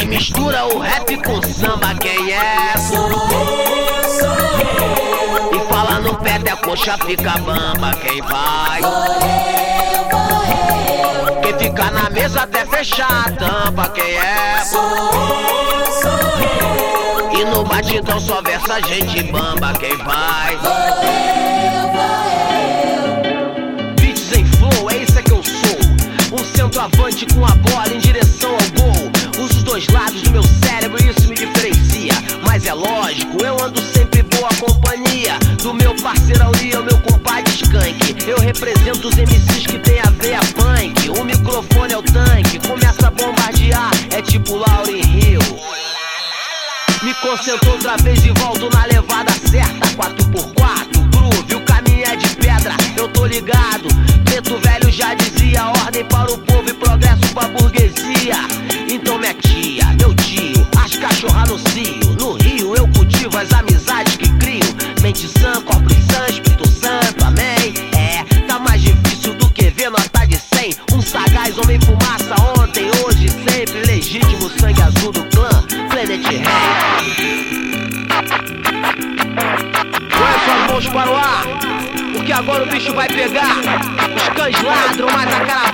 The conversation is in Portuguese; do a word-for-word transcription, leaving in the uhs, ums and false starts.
mistura o rap com samba, quem é? Sou eu, sou eu. E fala no pé até a coxa fica bamba, quem vai? Sou eu, sou eu. Quem fica na mesa até fechar a tampa, quem é? Sou eu, sou eu. E no batidão só versa gente bamba, quem vai? Sou eu, sou eu. Beats em flow, é isso que eu sou. Um centroavante com a bola em direção ao gol. Uso os dois lados do meu cérebro e isso me diferencia. Mas é lógico, eu ando sempre boa companhia do meu parceiro Auria, o meu compadre Skank. Eu represento os M Cs que tem a veia punk. O microfone é o tanque, começa a bombardear, é tipo Laura em Rio. Me concentro outra vez e volto na levada certa. quatro por quatro, groove, o caminho é de pedra, eu tô ligado. Preto velho já dizia, ordem para o povo e progresso pra burguesia. Então minha tia, meu tio, as cachorra no cio. No Rio eu cultivo as amizades que crio. Mente sã, corpo sã, Espírito Santo, amém. É, tá mais difícil do que ver nota de cem. Um sagaz, homem fumaça, ontem, hoje, sempre. Legítimo sangue azul do clã Planet Ramp. Põe suas mãos para o ar, porque agora o bicho vai pegar. Os cães ladram, mas a cara